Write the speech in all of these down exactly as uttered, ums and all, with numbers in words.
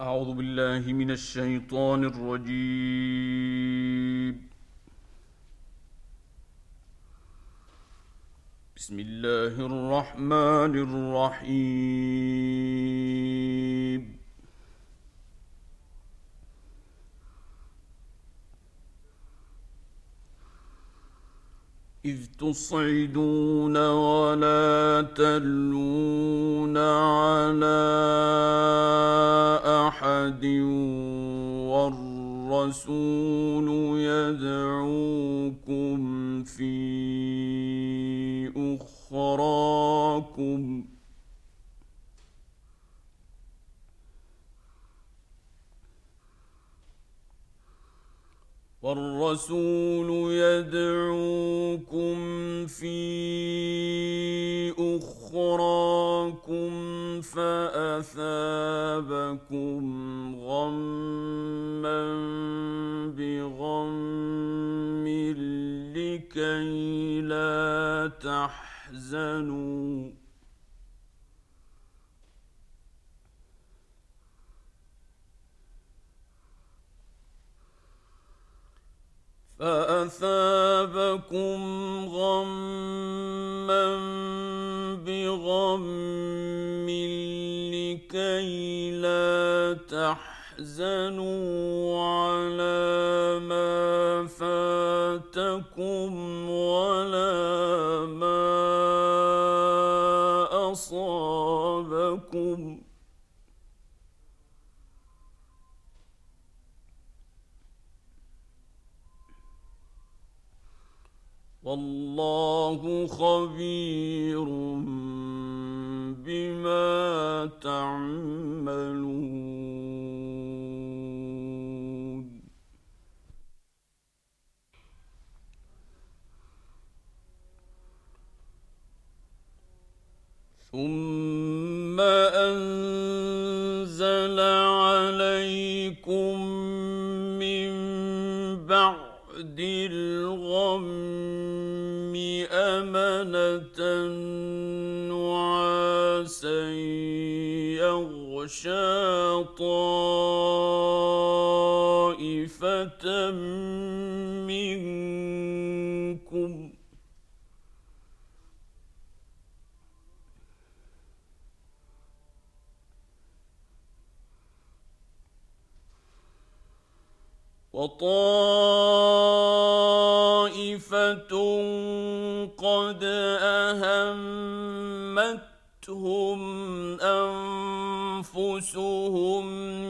أعوذ بالله من الشيطان الرجيم. بسم الله الرحمن الرحيم. إذ تصعدون ولا تلوون على أحد والرسول يدعوكم في أخراكم والرسول يدعوكم في أخراكم فأثابكم غما بغم لكي لا تحزنوا فأثابكم غما بغم لكي لا تحزنوا على ما فاتكم ولا ما أصابكم والله خبير بما تعملون. ثم أنزل عليكم من بعد الغم أمنة نعاسا يغشى طائفة منكم وطائفة قد أهمتهم أنفسهم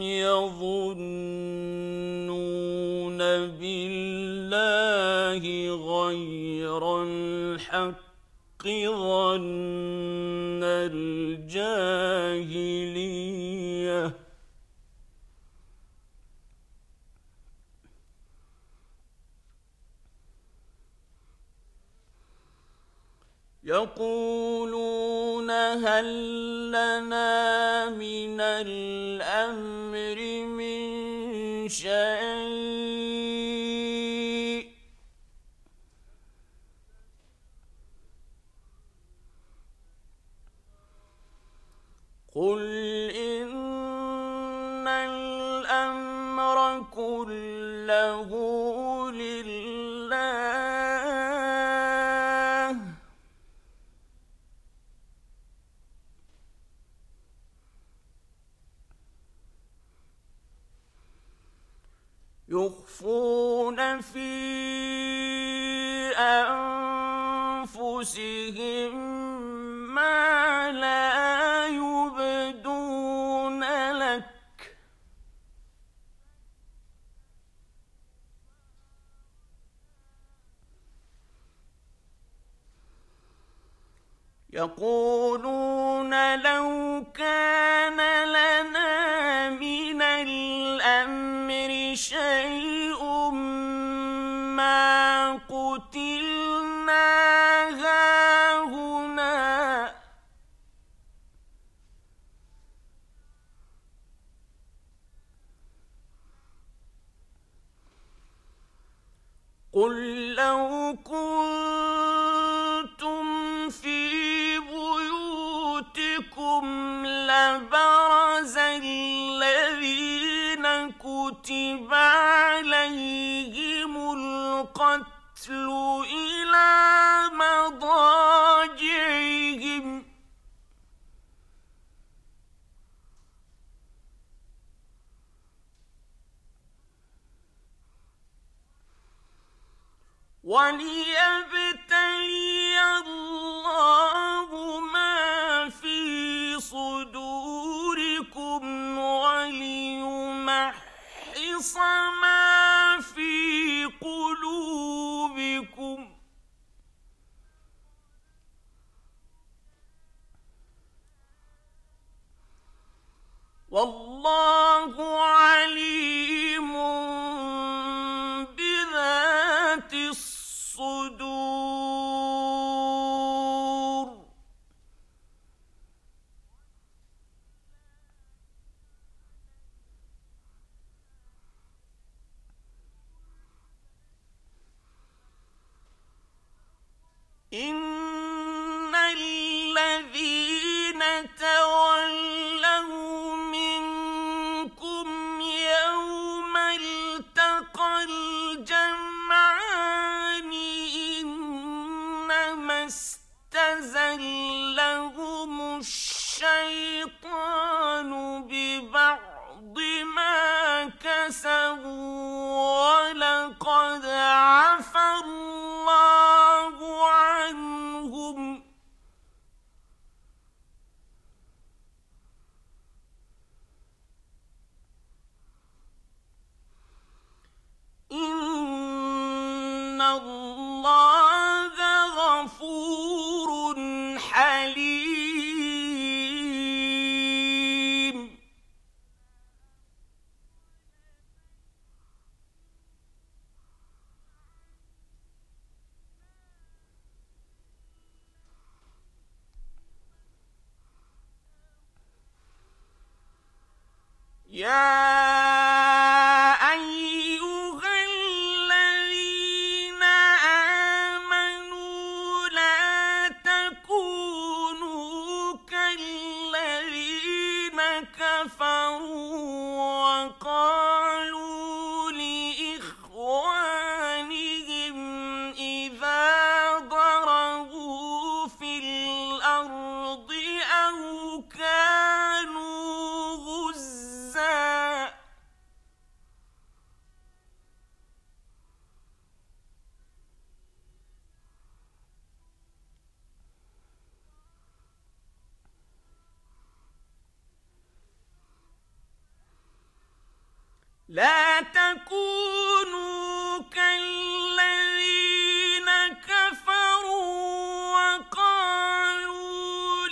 يظنون بالله غير الحق ظن الجاهلية يقولون هل لنا من الأمر من شيء قل إن الأمر كله لله يخفون في أنفسهم ما لا يبدون لك يقولون لو كان لنا من الأمر شيء ما قتلنا هاهنا قل لو كنتم في بيوتكم لبرز الذين كُتِبَ عَلَيْهِمُ الْقَتْلُ إِلَى مَضَاجِعِهِمْ وَلِيَبْتَلِيَ اللَّهُ مَا فِي صُدُورِكُمْ وَلِيُمَحِّصَ مَا فِي قُلُوبِكُمْ وَاللَّهُ عَلِيمٌ بِذَاتِ الصُّدُورِ. إِنَّ الَّذِينَ تَوَلَّوْا مِنكُمْ يَوْمَ الْتَقَى الْجَمْعَانِ إِنَّمَا اسْتَزَلَّهُمُ الشَّيْطَانُ بِبَعْضِ مَا كَسَبُوا وَلَقَدْ عَفَا اللَّهُ عَنْهُمْ إِنَّ اللَّهَ غَفُورٌ حَلِيمٌ. يَا أَيُّهَا الَّذِينَ آمَنُوا لَا تَكُونُوا كَالَّذِينَ كَفَرُوا وَقَالُوا لِإِخْوَانِهِمْ إِذَا ضَرَبُوا فِي الْأَرْضِ أَوْ كَانُوا غُزًّى لا تكونوا كالذين كفروا وقالوا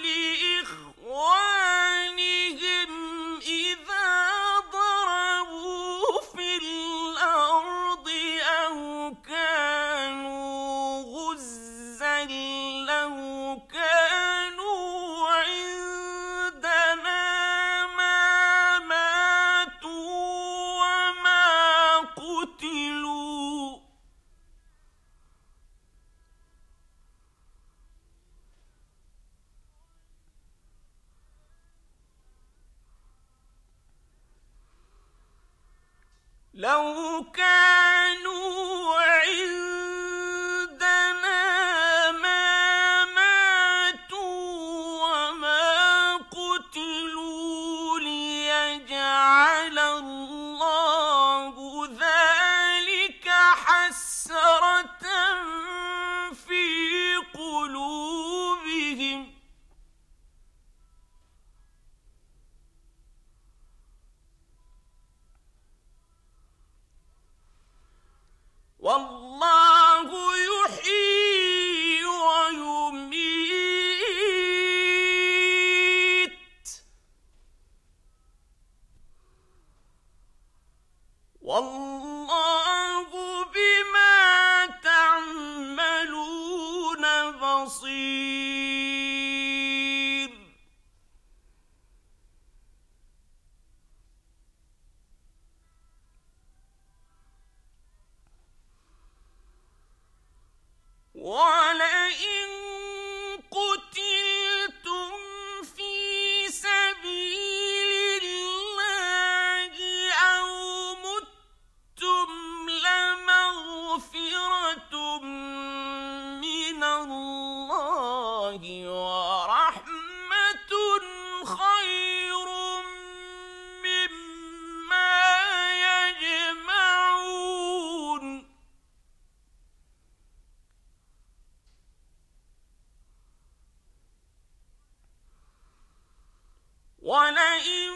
لإخوانهم إذا ضربوا في الأرض أو كانوا غزًّى لو كانوا عندنا ما ماتوا وما قتلوا لو كانوا عندنا ما ماتوا وما قتلوا ليجعل الله ذلك حسرة في قلوبهم والله يحيي ويميت والله بما تعملون بصير. وَلَئِن قُتِلْتُمْ فِي سَبِيلِ اللَّهِ أَوْ مُتْ وَلَئِن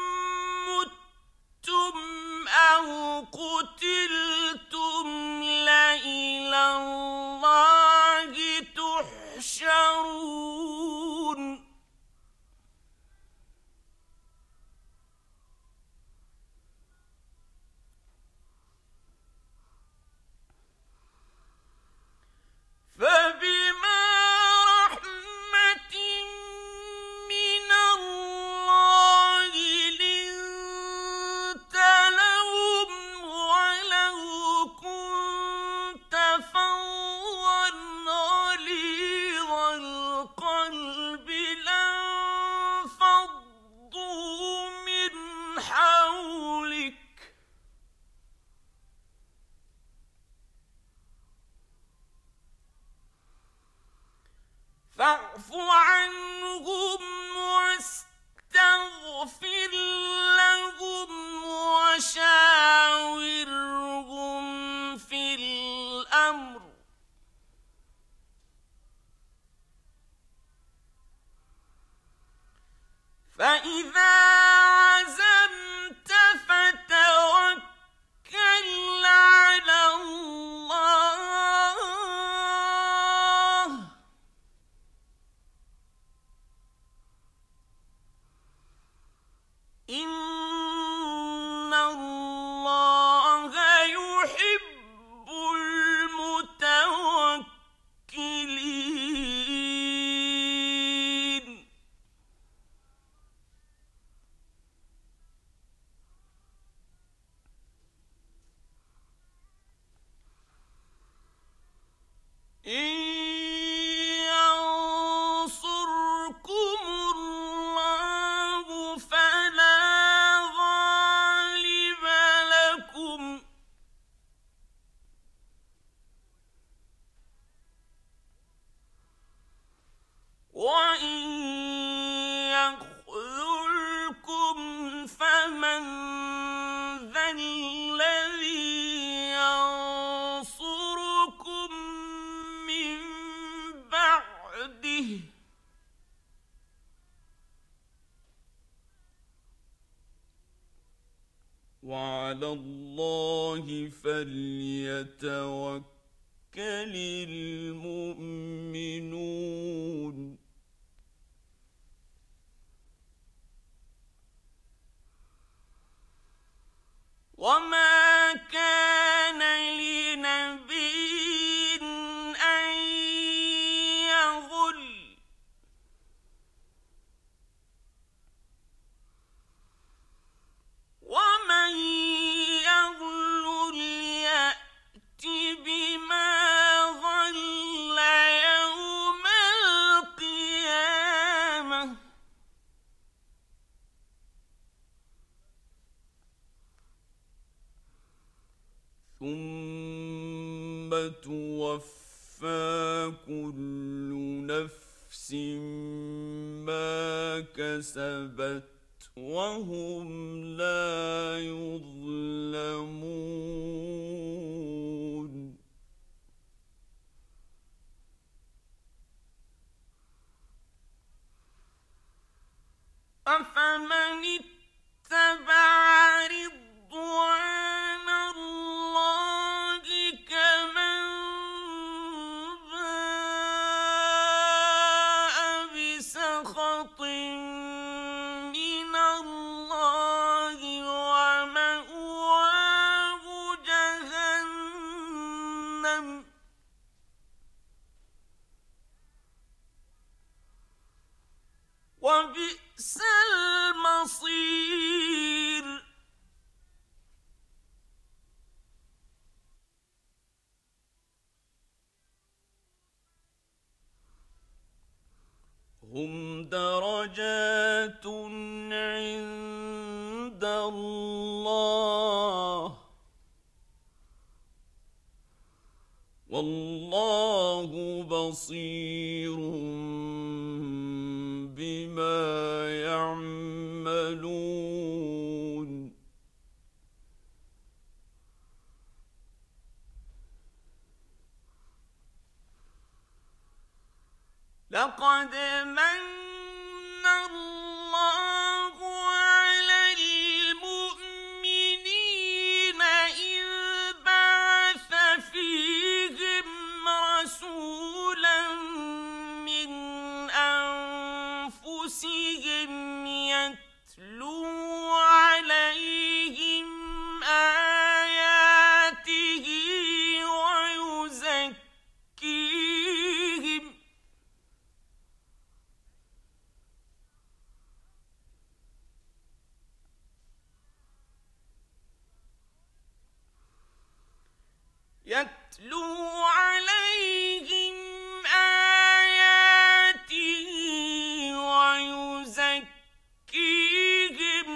مُتُّمْ أَوْ قُتِلْتُمْ لَإِلَى اللَّهِ تُحْشَرُونَ فَبِمَا رَحْمَةٍ مِّنَ اللَّهِ لِنتَ لَهُمْ وَلَوْ كُنتَ فَظًّا غَلِيظَ الْقَلْبِ لَانفَضُّوا مِنْ حَوْلِكَ فاعف عنهم واستغفر لهم وشاورهم في الأمر فإذا عزمت فتوكل على الله إِنَّ اللَّهَ يُحِبُّ الْمُتَوَكِّلِينَ إِن يَنصُرْكُمُ اللَّهُ فَلَا غَالِبَ لَكُمْ وَإِن يَخْذُلْكُمْ فَمَن ذَا الَّذِي يَنصُرُكُم مِّن بَعْدِهِ ۗ وَعَلَى اللَّهِ فَلْيَتَوَكَّلِ الْمُؤْمِنُونَ وَمَا كَانَ لِنَبِيٍّ أَن يَغُلَّ وَمَن يَغْلُلْ يَأْتِ بِمَا غَلَّ يَوْمَ الْقِيَامَةِ ۚ ثُمَّ تُوَفَّىٰ كُلُّ نَفْسٍ مَّا كَسَبَتْ وَهُمْ لَا يُظْلَمُونَ أَفَمَنِ اتَّبَعَ رِضْوَانَ اللَّهِ كَمَن بَاءَ بِسَخَطٍ مِّنَ اللَّهِ وَمَأْوَاهُ جَهَنَّمُ ۚ وَبِئْسَ الْمَصِيرُ هُمْ دَرَجَاتٌ عِندَ اللَّهِ ۗ وَاللَّهُ بَصِيرٌ بِمَا يَعْمَلُونَ لقد من الله يتلو عليهم آياته ويزكيهم يتلو عليهم آياته ويزكيهم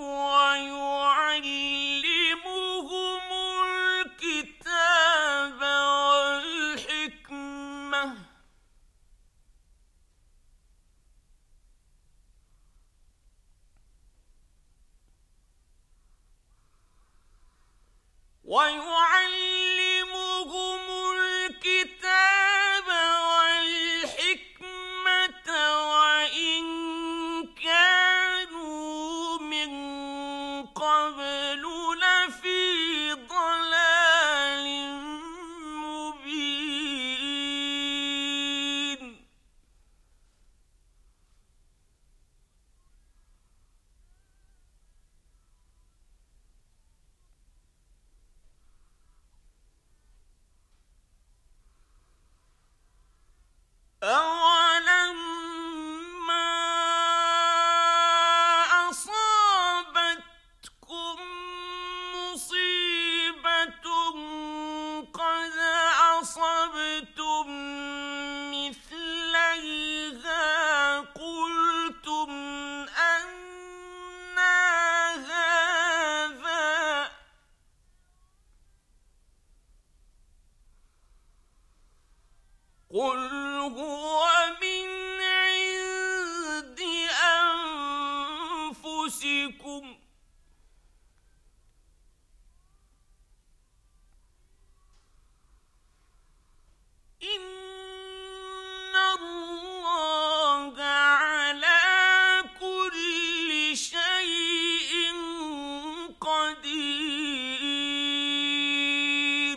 ويعلمهم الكتاب والحكمة ويعلمهم الكتاب والحكمة وإن كانوا من قبل لفي ضلال مبين أولما أصابتكم مصيبة قد أصبتم مثليها قلتم أنى هذا قل هو من عند أنفسكم إن الله على كل شيء قدير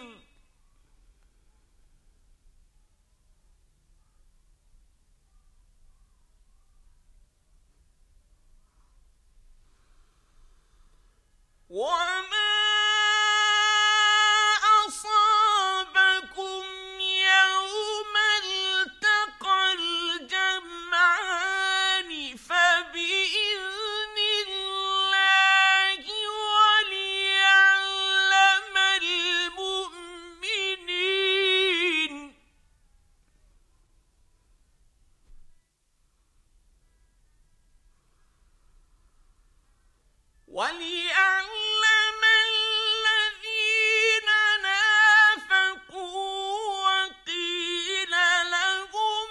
وما أصابكم يوم التقى الجمعان فبإذن الله وليعلم المؤمنين وليعلم الذين نافقوا وقيل لهم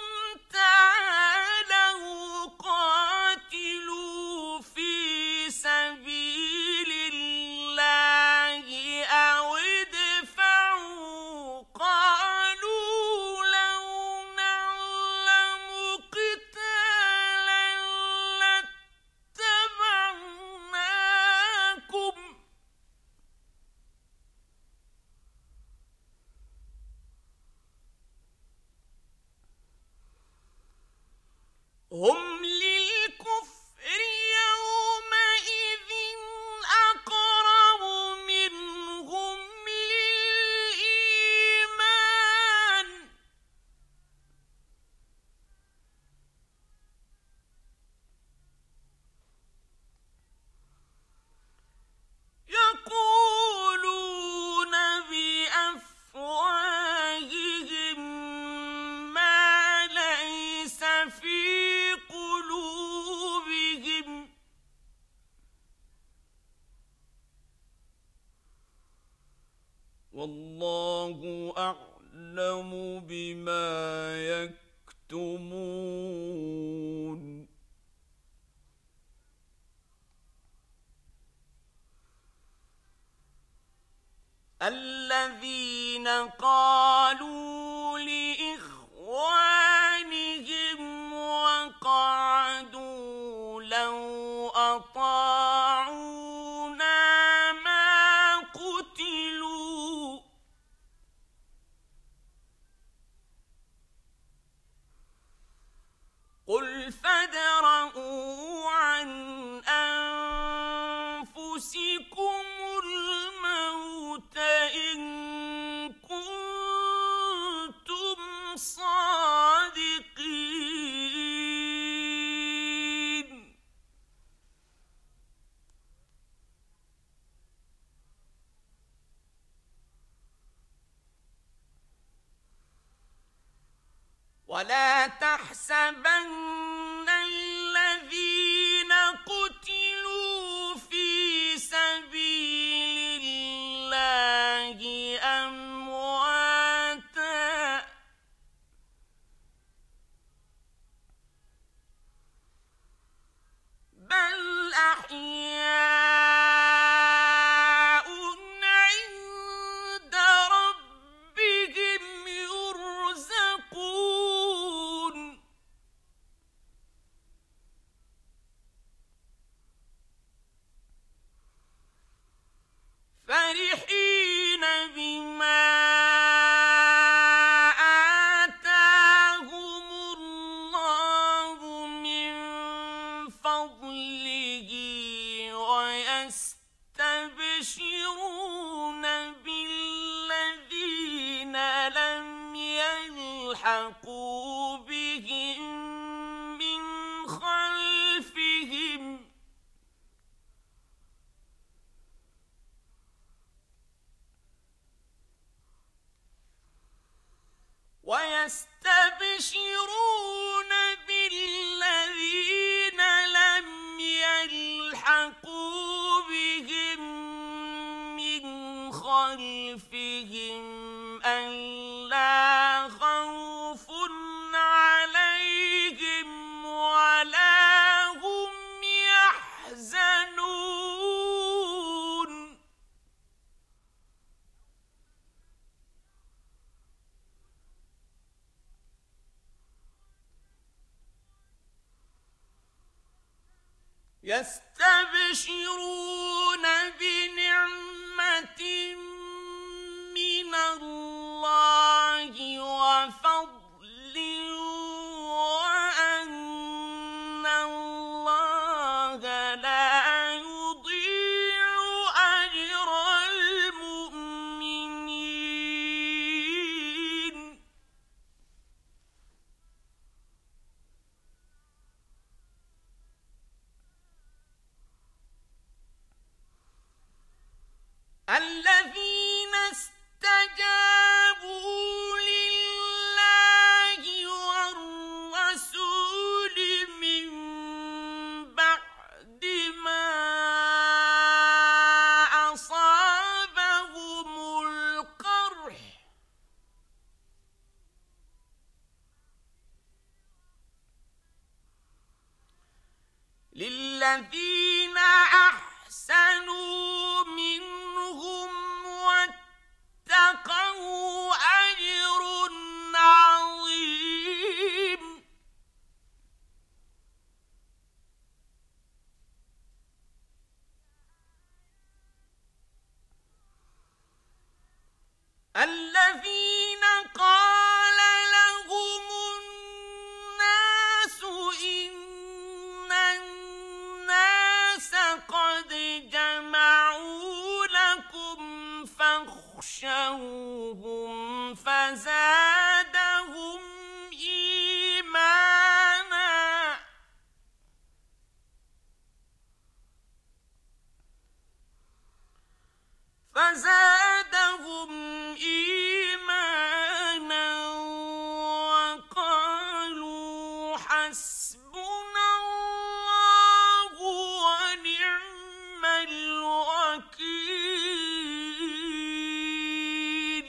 تعالوا قاتلوا في سبيل الله أو ادفعوا قالوا لو نعلم قتالا لاتبعناكم هم للكفر يومئذ أقرب منهم للإيمان يقولون بأفواههم ما ليس في قلوبهم والله أعلم بما يكتمون الذين قالوا لإخوانهم وقعدوا لو أطاعونا ما قتلوا قل فادرءوا عن أنفسكم ولا تحسبن الذين قتلوا في سبيل الله أمواتا بل أحياء عند ربهم يرزقون فرحين بما آتاهم الله من فضله ويستبشرون بالذين لم يلحقوا بهم من خلفهم ويستبشرون بالذين لم يلحقوا بهم من خلفهم ألا خوف عليهم ولا هم يحزنون يستبشرون بنعمة من الله وفضل وأن الله لا يضيع أجر المؤمنين الذين استجابوا لله والرسول من بعد ما أصابهم القرح للذين أحسنوا منهم واتقوا أجر عظيم الذين قال لهم الناس إن الناس قد جمعوا لكم فاخشوهم فزادهم إيمانا فزادهم إيمانا وقالوا حسبنا الله ونعم الوكيل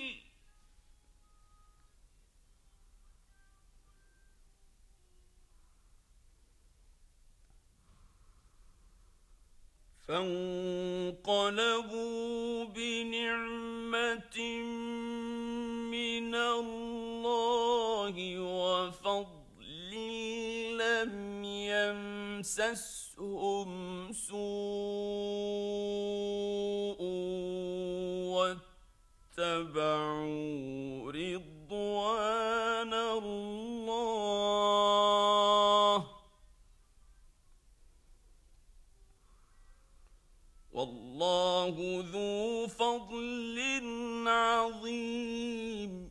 فانقلبوا بنعمة من الله وفضل لم يمسسهم سوء واتبعوا رضوان الله والله ذو فضل عظيم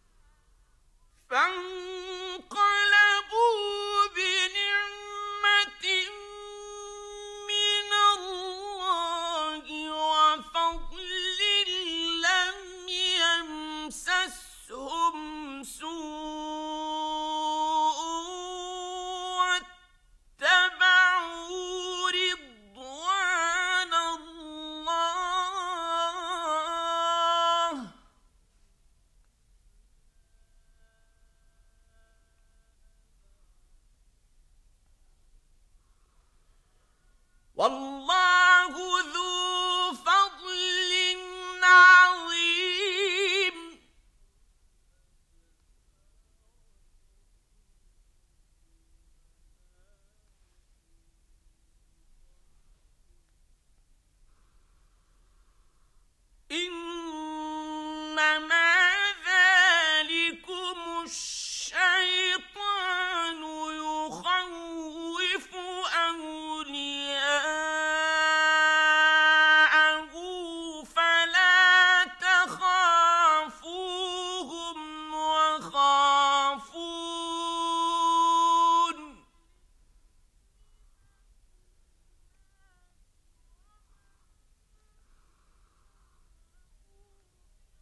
فانقلبوا بنعمة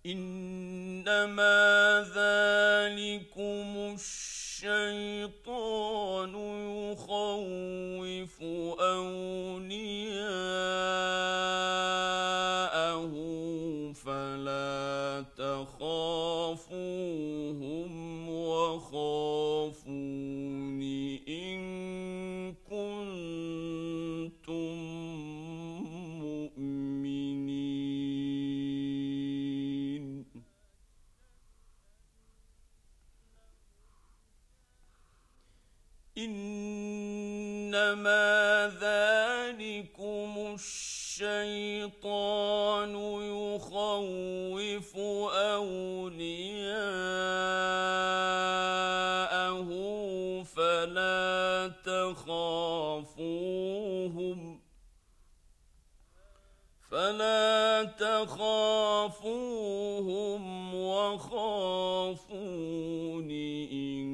إنما ذلكم الشيطان يخوف أولياءه فلا تخافوهم وخافون إن كنتم مؤمنين. إنما ذلكم الشيطان يخوف أولياءه فلا تخافوهم فلا تخافوهم وخافون إن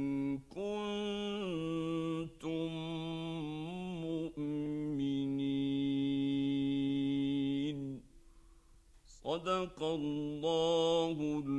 كنتم مؤمنين. صدق الله